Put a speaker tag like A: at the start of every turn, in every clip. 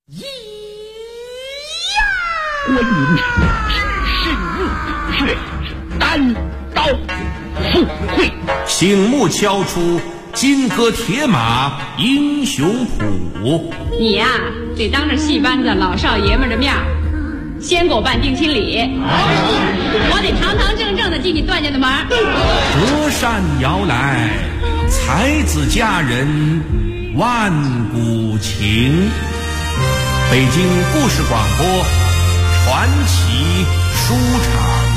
A: 观音只是入穴，单刀赴会，
B: 醒目敲出金戈铁马英雄谱。
C: 你呀，得当着戏班子老少爷们的面先给我办定亲礼，我得堂堂正正的进你段家的门。
B: 隔山遥来，才子佳人万古情。北京故事广播传奇书场。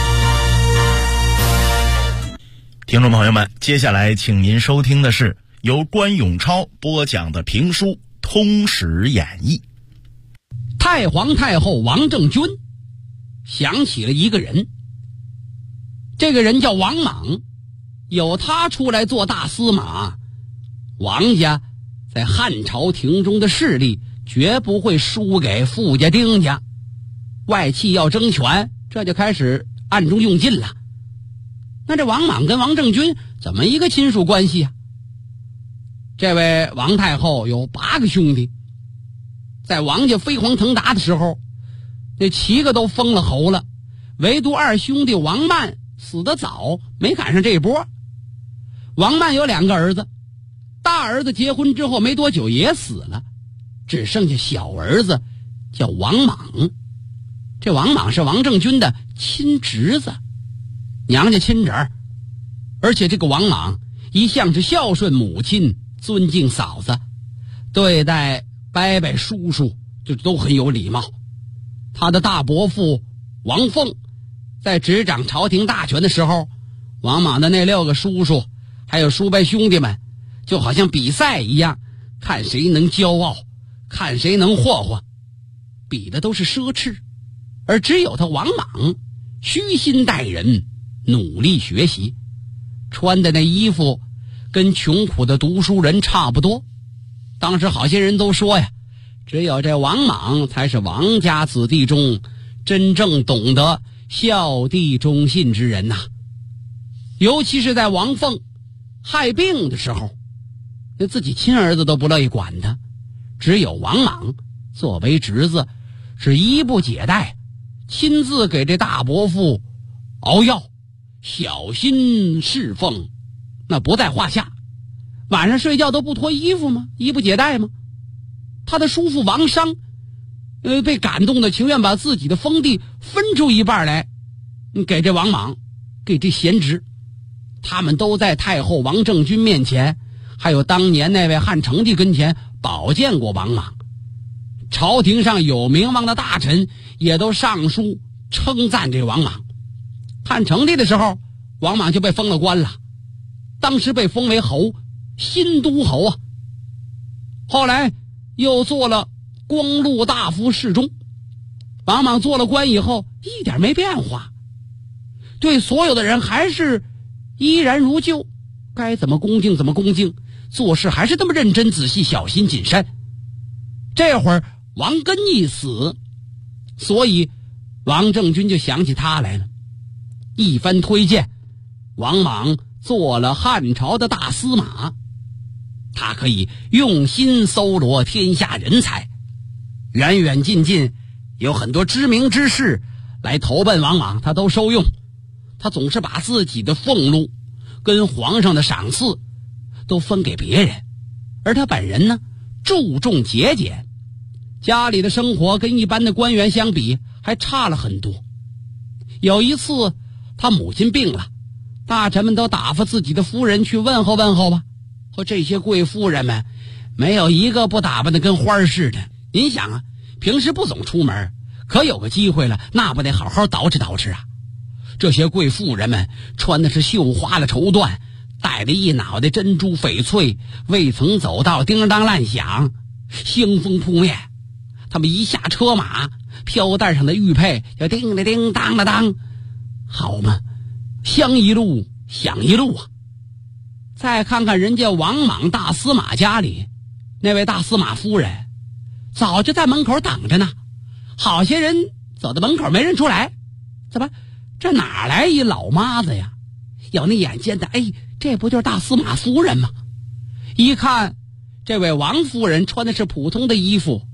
D: 听众朋友们，接下来请您收听的是由关永超播讲的评书《通史演义》。
E: 太皇太后王政君想起了一个人，这个人叫王莽，有他出来做大司马，王家在汉朝廷中的势力绝不会输给傅家丁家，外戚要争权，这就开始暗中用尽了。那这王莽跟王政君怎么一个亲属关系啊？这位王太后有8个兄弟，在王家飞黄腾达的时候，那7个都封了侯了，唯独2兄弟王曼死得早，没赶上这一波。王曼有2个儿子，大儿子结婚之后没多久也死了，只剩下小儿子叫王莽。这王莽是王政君的亲侄子，娘家亲侄儿，而且这个王莽一向是孝顺母亲，尊敬嫂子，对待伯伯叔叔就都很有礼貌。他的大伯父王凤在执掌朝廷大权的时候，王莽的那6个叔叔还有叔伯兄弟们就好像比赛一样，看谁能骄傲，看谁能霍霍，比的都是奢侈，而只有他王莽虚心待人，努力学习，穿的那衣服跟穷苦的读书人差不多。当时好些人都说呀，只有这王莽才是王家子弟中真正懂得孝弟忠信之人呐。尤其是在王凤害病的时候，那自己亲儿子都不乐意管他，只有王莽作为侄子是衣不解带，亲自给这大伯父熬药，小心侍奉，那不在话下。晚上睡觉都不脱衣服吗？衣不解带吗？他的叔父王商被感动的情愿把自己的封地分出一半来给这王莽，给这贤侄。他们都在太后王政君面前，还有当年那位汉成帝跟前保荐过王莽。朝廷上有名望的大臣也都上书称赞这王莽。汉成帝的时候，王莽就被封了官了，当时被封为侯，新都侯啊。后来又做了光禄大夫侍中。王莽做了官以后一点没变化，对所有的人还是依然如旧，该怎么恭敬怎么恭敬，做事还是这么认真仔细，小心谨慎。这会儿王根一死，所以王政君就想起他来了，一番推荐，王莽做了汉朝的大司马。他可以用心搜罗天下人才，远远近近有很多知名之士来投奔王莽，他都收用。他总是把自己的俸禄跟皇上的赏赐都分给别人，而他本人呢，注重节俭，家里的生活跟一般的官员相比还差了很多。有一次他母亲病了，大臣们都打发自己的夫人去问候问候吧，和这些贵妇人们没有一个不打扮的跟花儿似的。您想啊，平时不总出门，可有个机会了，那不得好好捯饬捯饬啊。这些贵妇人们穿的是绣花的绸缎，戴着一脑袋珍珠翡翠，未曾走到叮当乱响，腥风扑面。他们一下车马，飘带上的玉佩就叮了叮当了当，好嘛，香一路响一路啊。再看看人家王莽大司马家里，那位大司马夫人早就在门口等着呢，好些人走到门口没认出来，怎么这哪来一老妈子呀？有那眼尖的，哎，这不就是大司马夫人吗？一看这位王夫人穿的是普通的衣服，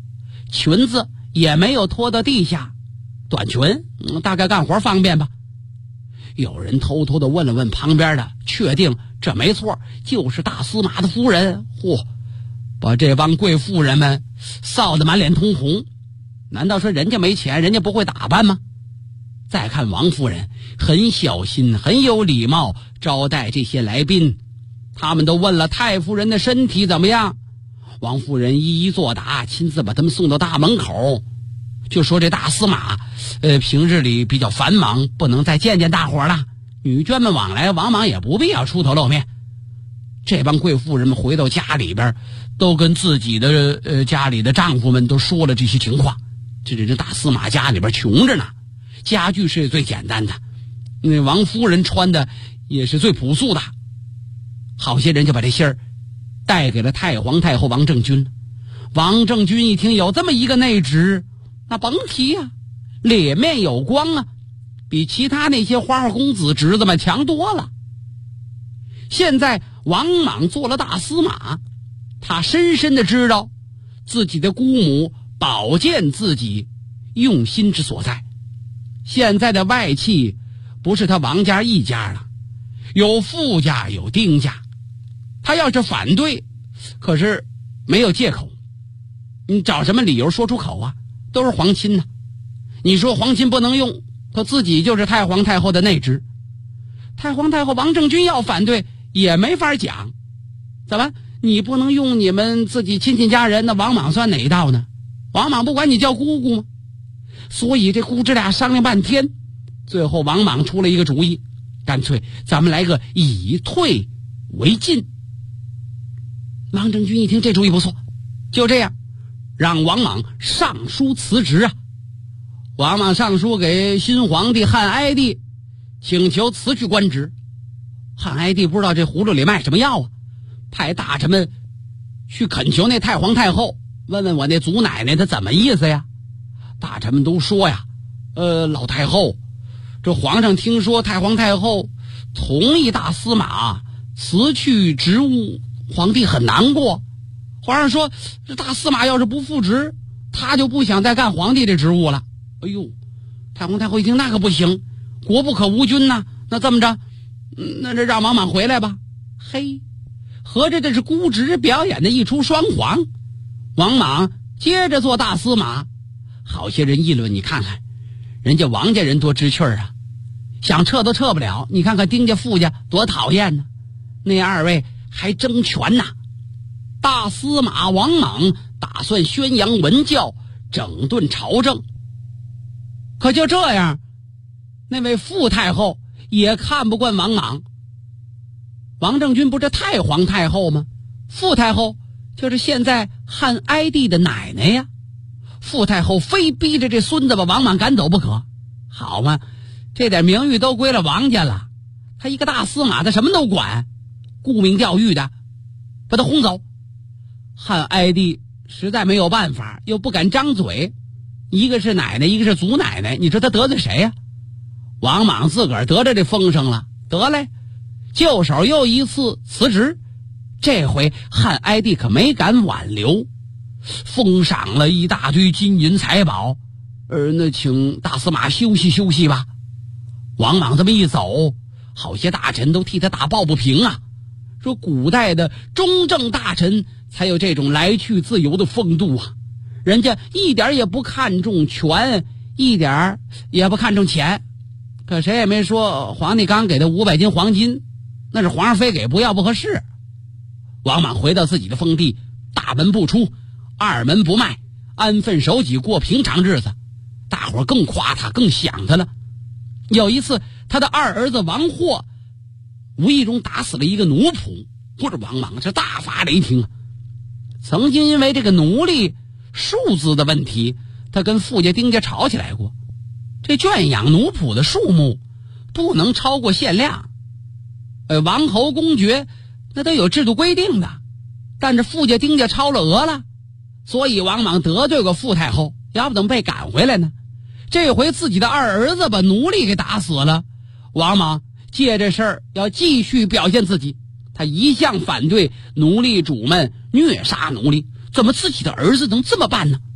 E: 裙子也没有脱到地下，短裙，大概干活方便吧。有人偷偷地问了问旁边的，确定这没错，就是大司马的夫人。嚯，把这帮贵妇人们臊得满脸通红。难道说人家没钱，人家不会打扮吗？再看王夫人，很小心，很有礼貌招待这些来宾。他们都问了太夫人的身体怎么样，王夫人一一作答，亲自把他们送到大门口，就说这大司马平日里比较繁忙，不能再见见大伙了。女眷们往来，王莽也不必要出头露面。这帮贵妇人们回到家里边，都跟自己的家里的丈夫们都说了这些情况。这大司马家里边穷着呢，家具是最简单的，那王夫人穿的也是最朴素的。好些人就把这信儿带给了太皇太后王政君。王政君一听有这么一个内侄，那甭提啊，脸面有光啊，比其他那些花花公子侄子们强多了。现在王莽做了大司马，他深深的知道自己的姑母保荐自己用心之所在。现在的外戚不是他王家一家了，有傅家有丁家。他要是反对，可是没有借口，你找什么理由说出口啊？都是皇亲呢。你说皇亲不能用，他自己就是太皇太后的内侄。太皇太后王政君要反对也没法讲。怎么你不能用你们自己亲戚家人，那王莽算哪一道呢？王莽不管你叫姑姑吗？所以这姑侄俩商量半天，最后王莽出了一个主意，干脆咱们来个以退为进。王政君一听这主意不错，就这样让王莽上书辞职啊。王莽上书给新皇帝汉哀帝，请求辞去官职。汉哀帝不知道这葫芦里卖什么药啊，派大臣们去恳求那太皇太后，问问我那祖奶奶她怎么意思呀。大臣们都说呀，老太后，这皇上听说太皇太后同意大司马辞去职务，皇帝很难过。皇上说这大司马要是不复职，他就不想再干皇帝这职务了。哎呦，太皇太后一听那可不行，国不可无君呐。那这么着，那这让王莽回来吧。嘿，合着这是姑侄表演的一出双簧。王莽接着做大司马。好些人议论，你看看人家王家人多知趣啊，想撤都撤不了。你看看丁家傅家多讨厌呢，那二位还争权呐。大司马王莽打算宣扬文教，整顿朝政。可就这样，那位傅太后也看不惯王莽。王政君不是太皇太后吗？傅太后就是现在汉哀帝的奶奶呀。傅太后非逼着这孙子把王莽赶走不可。好嘛，这点名誉都归了王家了，他一个大司马他什么都管，顾名钓誉的把他轰走。汉哀帝实在没有办法，又不敢张嘴，一个是奶奶，一个是祖奶奶，你说他得罪谁呀？王莽自个儿得着这风声了，得嘞，就手又一次辞职。这回汉哀帝可没敢挽留，封赏了一大堆金银财宝，那请大司马休息休息吧。王莽这么一走，好些大臣都替他打抱不平啊，说古代的中正大臣才有这种来去自由的风度啊，人家一点也不看重权，一点也不看重钱。可谁也没说皇帝刚给他500斤黄金，那是皇上非给不要不合适。王莽回到自己的封地，大门不出，二门不迈，安分守己过平常日子。大伙更夸他，更想他了。有一次他的二儿子王霍无意中打死了一个奴仆，不是王莽这大发雷霆啊。曾经因为这个奴隶数字的问题，他跟傅家丁家吵起来过。这圈养奴仆的数目不能超过限量，王侯公爵那都有制度规定的，但是傅家丁家超了额了，所以王莽得罪过傅太后，要不怎么被赶回来呢？这回自己的二儿子把奴隶给打死了，王莽借这事儿要继续表现自己。他一向反对奴隶主们虐杀奴隶，怎么自己的儿子能这么办呢？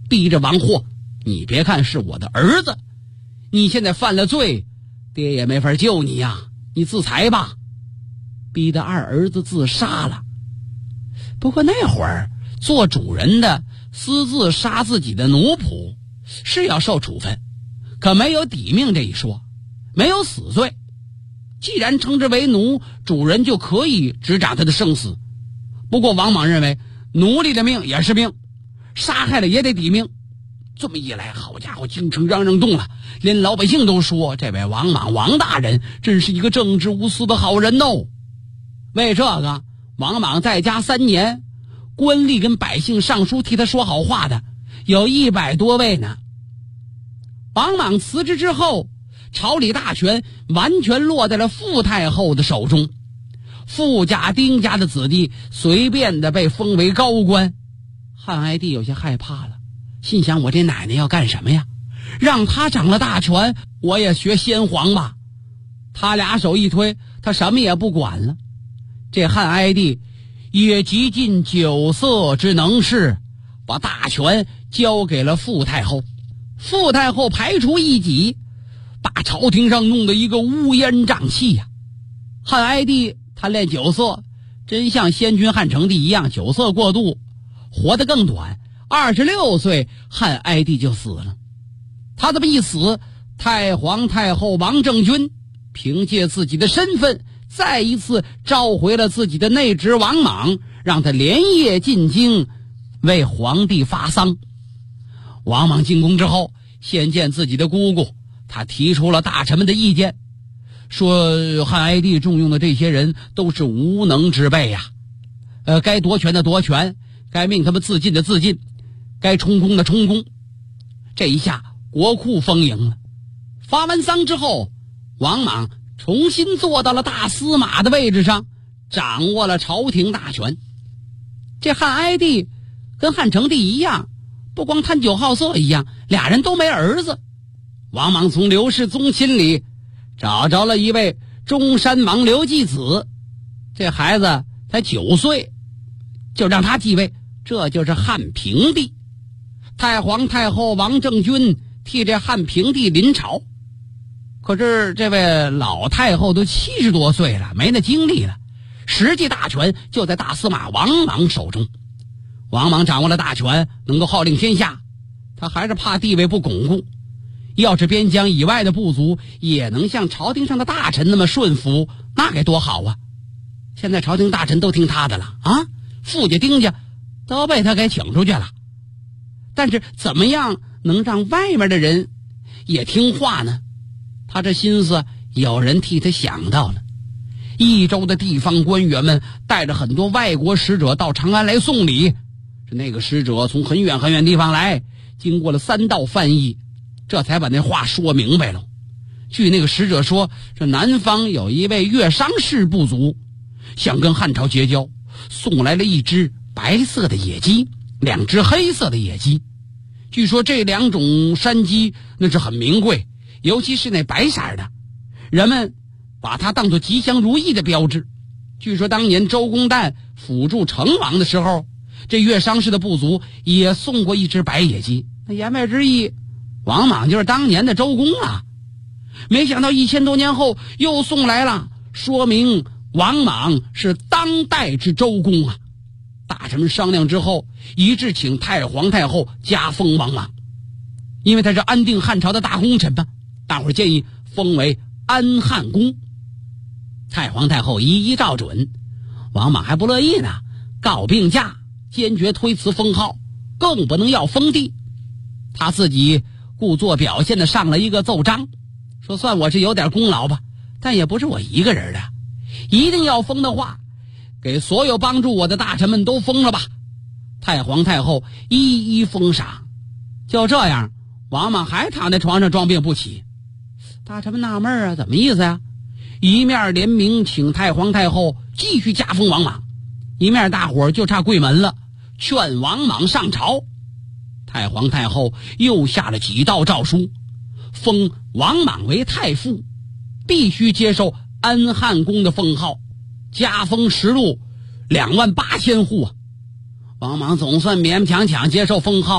E: 逼着王霍，你别看是我的儿子，你现在犯了罪，爹也没法救你呀，你自裁吧。逼得二儿子自杀了。不过那会儿做主人的私自杀自己的奴仆是要受处分，可没有抵命这一说，没有死罪。既然称之为奴，主人就可以执掌他的生死。不过王莽认为奴隶的命也是命，杀害了也得抵命。这么一来，好家伙，京城嚷嚷动了，连老百姓都说这位王莽王大人真是一个正直无私的好人哦。为这个，王莽在家3年，官吏跟百姓上书替他说好话的有100多位呢。王莽辞职之后，朝里大权完全落在了傅太后的手中，傅家丁家的子弟随便的被封为高官。汉哀帝有些害怕了，心想我这奶奶要干什么呀？让他掌了大权，我也学先皇吧。他俩手一推，他什么也不管了。这汉哀帝也极尽酒色之能事，把大权交给了傅太后。傅太后排除异己，把朝廷上弄得一个乌烟瘴气呀。汉哀帝贪恋酒色，真像先君汉成帝一样，酒色过度，活得更短。26岁，汉哀帝就死了。他这么一死，太皇太后王政君凭借自己的身份，再一次召回了自己的内侄王莽，让他连夜进京为皇帝发丧。王莽进宫之后，先见自己的姑姑，他提出了大臣们的意见，说汉哀帝重用的这些人都是无能之辈呀，该夺权的夺权，该命他们自尽的自尽，该充公的充公。这一下国库丰盈了。发完丧之后，王莽重新坐到了大司马的位置上，掌握了朝廷大权。这汉哀帝跟汉成帝一样，不光贪酒好色一样，俩人都没儿子。王莽从刘氏宗亲里找着了一位中山王刘季子，这孩子才9岁，就让他继位，这就是汉平帝。太皇太后王政君替这汉平帝临朝，可是这位老太后都70多岁了，没那精力了，实际大权就在大司马王莽手中。王莽掌握了大权，能够号令天下，他还是怕地位不巩固，要是边疆以外的部族也能像朝廷上的大臣那么顺服，那该多好啊。现在朝廷大臣都听他的了啊，傅家丁家都被他给请出去了。但是怎么样能让外面的人也听话呢？他这心思有人替他想到了。益州的地方官员们带着很多外国使者到长安来送礼，那个使者从很远很远地方来，经过了3道翻译，这才把那话说明白了。据那个使者说，这南方有一位越商氏部族想跟汉朝结交，送来了1只白色的野鸡，2只黑色的野鸡。据说这2种山鸡那是很名贵，尤其是那白色的，人们把它当作吉祥如意的标志。据说当年周公旦辅助成王的时候，这越商氏的部族也送过1只白野鸡。那言外之意，王莽就是当年的周公啊。没想到1000多年后又送来了，说明王莽是当代之周公啊。大臣们商量之后，一致请太皇太后加封王莽，因为他是安定汉朝的大功臣嘛，大伙儿建议封为安汉公。太皇太后一一照准，王莽还不乐意呢，告病假，坚决推辞封号，更不能要封地。他自己故作表现的上了一个奏章，说算我是有点功劳吧，但也不是我一个人的，一定要封的话，给所有帮助我的大臣们都封了吧。太皇太后一一封赏。就这样，王莽还躺在床上装病不起。大臣们纳闷啊，怎么意思呀？一面联名请太皇太后继续加封王莽，一面大伙儿就差跪门了，劝王莽上朝。太皇太后又下了几道诏书，封王莽为太傅，必须接受安汉公的封号，加封实禄28000户啊。王莽总算勉强接受封号，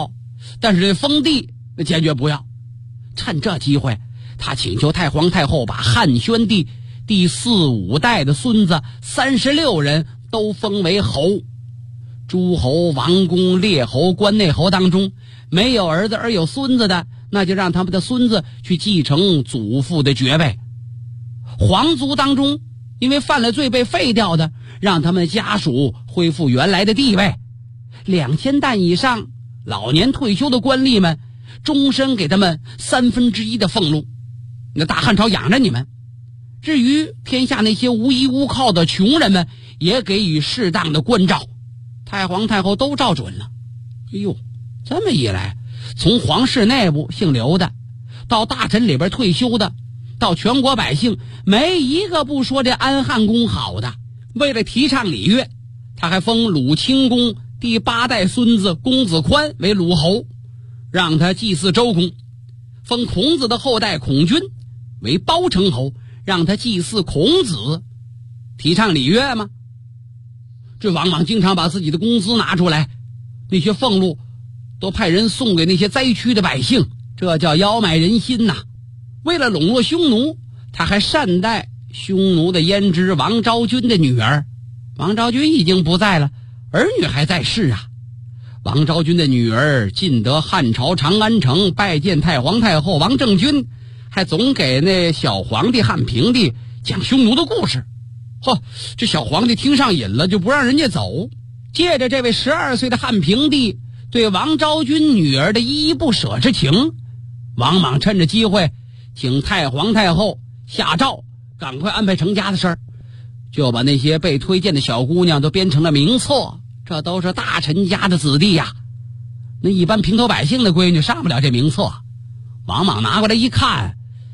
E: 但是这封地那坚决不要。趁这机会，他请求太皇太后把汉宣帝第4、5代的孙子36人都封为侯。诸侯、王公、列侯、关内侯当中，没有儿子而有孙子的，那就让他们的孙子去继承祖父的爵位。皇族当中，因为犯了罪被废掉的，让他们的家属恢复原来的地位。2000担以上老年退休的官吏们，终身给他们1/3的俸禄，那大汉朝养着你们。至于天下那些无依无靠的穷人们，也给予适当的关照。太皇太后都照准了。哎呦，这么一来，从皇室内部姓刘的，到大臣里边退休的，到全国百姓，没一个不说这安汉公好的。为了提倡礼乐，他还封鲁清公第8代孙子公子宽为鲁侯，让他祭祀周公；封孔子的后代孔均为包城侯，让他祭祀孔子。提倡礼乐吗？这王莽经常把自己的工资拿出来，那些俸禄都派人送给那些灾区的百姓，这叫妖买人心呐。为了笼络匈奴，他还善待匈奴的胭脂王昭君的女儿。王昭君已经不在了，儿女还在世啊。王昭君的女儿进得汉朝长安城，拜见太皇太后王政君，还总给那小皇帝汉平帝讲匈奴的故事。这小皇帝听上瘾了，就不让人家走。借着这位12岁的汉平帝对王昭君女儿的依依不舍之情，王莽趁着机会请太皇太后下诏，赶快安排成家的事儿，就把那些被推荐的小姑娘都编成了名册。这都是大臣家的子弟呀，那一般平头百姓的闺女上不了这名册。王莽拿过来一看，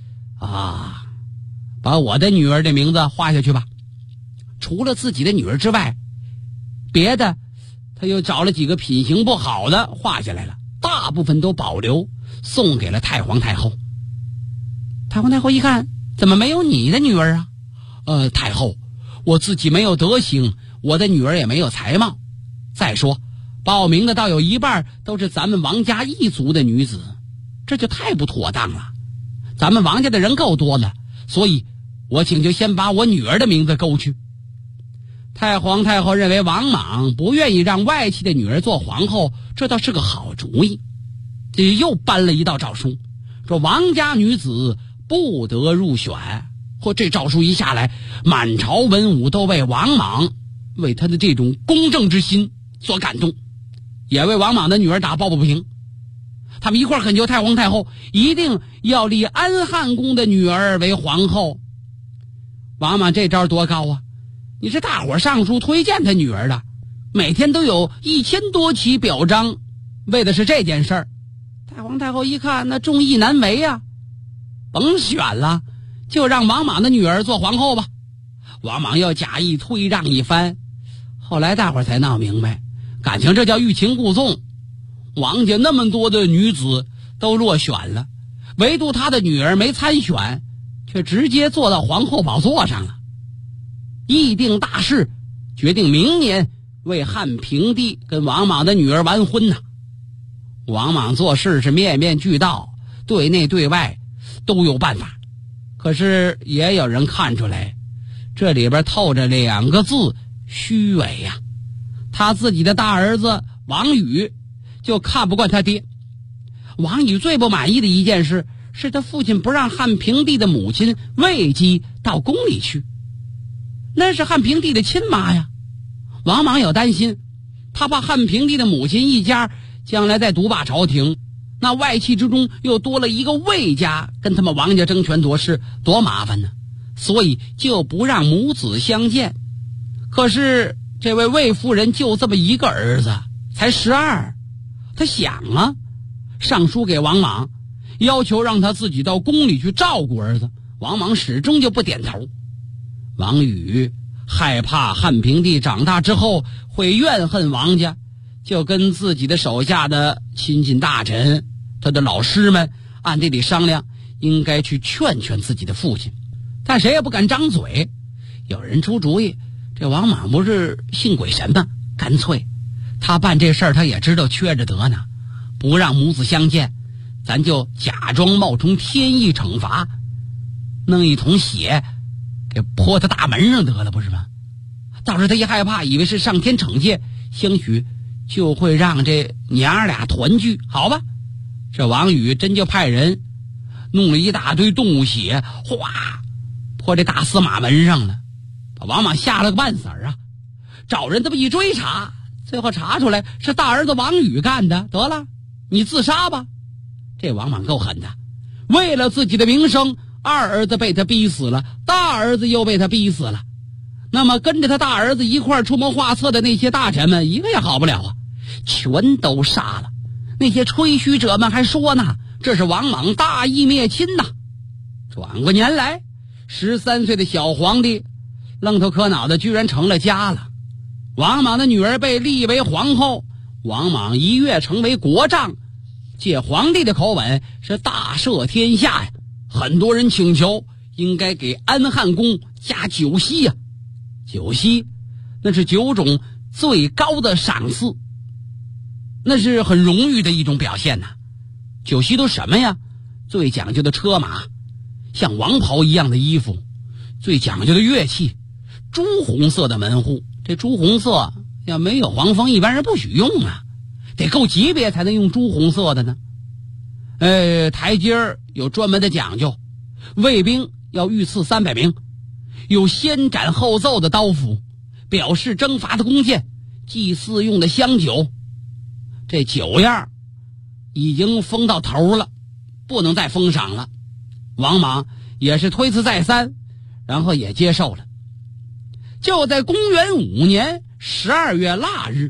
E: 把我的女儿的名字画下去吧。除了自己的女儿之外，别的他又找了几个品行不好的画下来了，大部分都保留送给了太皇太后。太皇太后一看，怎么没有你的女儿啊？太后，我自己没有德行，我的女儿也没有才貌。再说报名的倒有一半都是咱们王家一族的女子，这就太不妥当了。咱们王家的人够多了，所以我请求先把我女儿的名字勾去。太皇太后认为王莽不愿意让外戚的女儿做皇后，这倒是个好主意，这又颁了一道诏书，说王家女子不得入选。这诏书一下来，满朝文武都为王莽为他的这种公正之心所感动，也为王莽的女儿打抱不平。他们一块恳求太皇太后一定要立安汉公的女儿为皇后。王莽这招多高啊！你是大伙上书推荐他女儿的，每天都有1000多起表彰，为的是这件事儿。太皇太后一看，那众议难为啊，甭选了，就让王莽的女儿做皇后吧。王莽要假意推让一番，后来大伙才闹明白，感情这叫欲擒故纵。王家那么多的女子都落选了，唯独他的女儿没参选，却直接坐到皇后宝座上了。议定大事，决定明年为汉平帝跟王莽的女儿完婚呐。王莽做事是面面俱到，对内对外都有办法，可是也有人看出来，这里边透着2个字：虚伪呀。他自己的大儿子王宇就看不惯他爹。王宇最不满意的一件事是他父亲不让汉平帝的母亲卫姬到宫里去，那是汉平帝的亲妈呀。王莽有担心，他怕汉平帝的母亲一家将来再独霸朝廷，那外戚之中又多了一个卫家跟他们王家争权夺势，多麻烦呢，所以就不让母子相见。可是这位卫夫人就这么一个儿子，才12，他想上书给王莽，要求让他自己到宫里去照顾儿子。王莽始终就不点头。王宇害怕汉平帝长大之后会怨恨王家，就跟自己的手下的亲近大臣、他的老师们暗地里商量，应该去劝劝自己的父亲，但谁也不敢张嘴。有人出主意，这王莽不是信鬼神吗？干脆他办这事儿他也知道缺着德呢， 不让母子相见，咱就假装冒充天意惩罚，弄一桶血给泼他大门上得了，不是吗？到时他一害怕，以为是上天惩戒，兴许就会让这娘俩团聚，好吧？这王宇真就派人弄了一大堆动物血，哗泼这大司马门上了，把王莽吓了个半死啊！找人这么一追查，最后查出来是大儿子王宇干的，得了，你自杀吧。这王莽够狠的，为了自己的名声，二儿子被他逼死了，大儿子又被他逼死了。那么跟着他大儿子一块出谋划策的那些大臣们，一个也好不了啊，全都杀了。那些吹嘘者们还说呢，这是王莽大义灭亲呐。转过年来，13岁的小皇帝愣头磕脑的居然成了家了。王莽的女儿被立为皇后，王莽一跃成为国丈，借皇帝的口吻是大赦天下呀。很多人请求应该给安汉宫加9锡呀，9锡那是9种最高的赏赐，那是很荣誉的一种表现呐。9锡都什么呀？最讲究的车马，像王袍一样的衣服，最讲究的乐器，朱红色的门户。这朱红色要没有黄蜂，一般人不许用啊，得够级别才能用朱红色的呢。台阶有专门的讲究，卫兵要御赐300名，有先斩后奏的刀斧，表示征伐的弓箭，祭祀用的香酒。这酒样已经封到头了，不能再封赏了。王莽也是推辞再三，然后也接受了。就在公元5年12月腊日，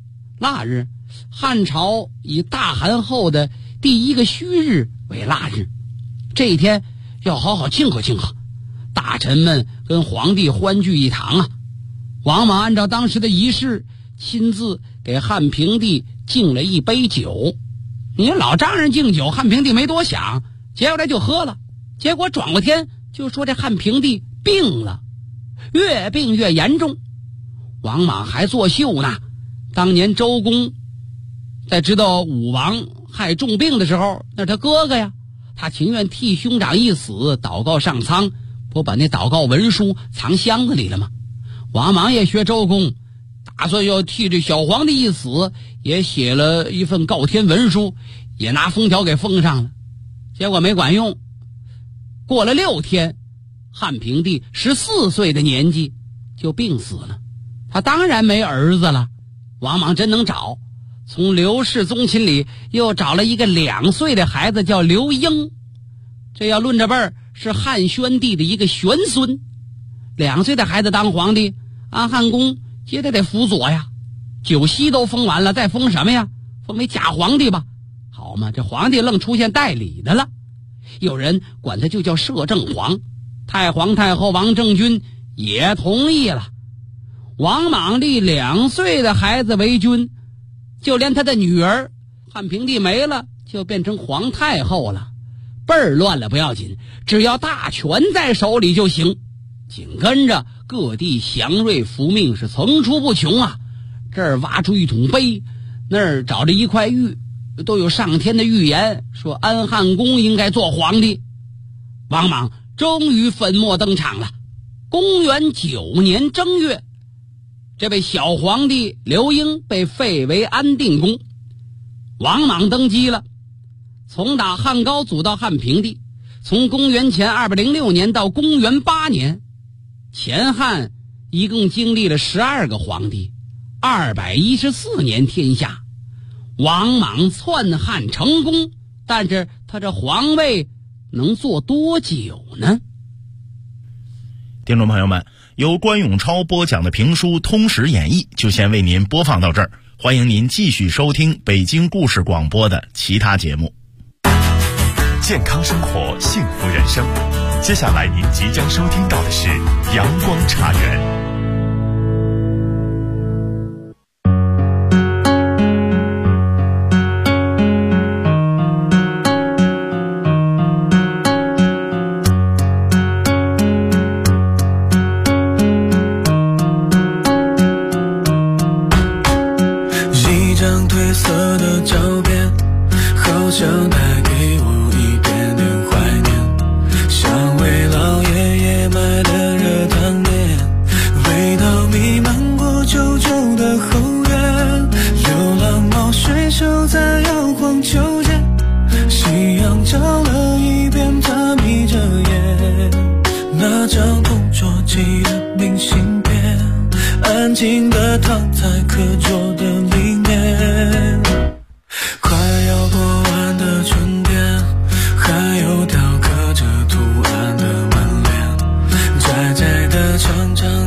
E: 汉朝以大寒后的第一个戌日为腊日，这一天要好好庆贺庆贺，大臣们跟皇帝欢聚一堂啊。王莽按照当时的仪式，亲自给汉平帝敬了一杯酒。你老丈人敬酒，汉平帝没多想，接过来就喝了。结果转过天就说这汉平帝病了，越病越严重。王莽还作秀呢，当年周公在知道武王害重病的时候，那是他哥哥呀，他情愿替兄长一死，祷告上苍，不把那祷告文书藏箱子里了吗？王莽也学周公，打算要替这小皇帝一死，也写了一份告天文书，也拿封条给封上了。结果没管用，过了6天，汉平帝14岁的年纪就病死了。他当然没儿子了。王莽真能找，从刘氏宗亲里又找了一个2岁的孩子，叫刘英。这要论着辈儿，是汉宣帝的一个玄孙。2岁的孩子当皇帝，安汉公接着得辅佐呀。9锡都封完了，再封什么呀？封为假皇帝吧。好嘛，这皇帝愣出现代理的了。有人管他就叫摄政皇。太皇太后王政君也同意了。王莽立2岁的孩子为君，就连他的女儿汉平帝没了，就变成皇太后了。辈儿乱了不要紧，只要大权在手里就行。紧跟着各地祥瑞福命是层出不穷啊，这儿挖出一桶碑，那儿找着一块玉，都有上天的预言，说安汉公应该做皇帝。王莽终于粉墨登场了。公元9年正月，这位小皇帝刘英被废为安定公，王莽登基了。从打汉高祖到汉平帝，从公元前206年到公元8年，前汉一共经历了12个皇帝，214年天下。王莽篡汉成功，但是他这皇位能做多久呢？
D: 听众朋友们，由关永超播讲的评书《通史演义》就先为您播放到这儿，欢迎您继续收听北京故事广播的其他节目。
F: 健康生活，幸福人生。接下来您即将收听到的是阳光茶园。
G: 一张褪色的照片， 静地躺在课桌的里面，快要过完的春天，还有雕刻着图案的门帘，窄窄的长长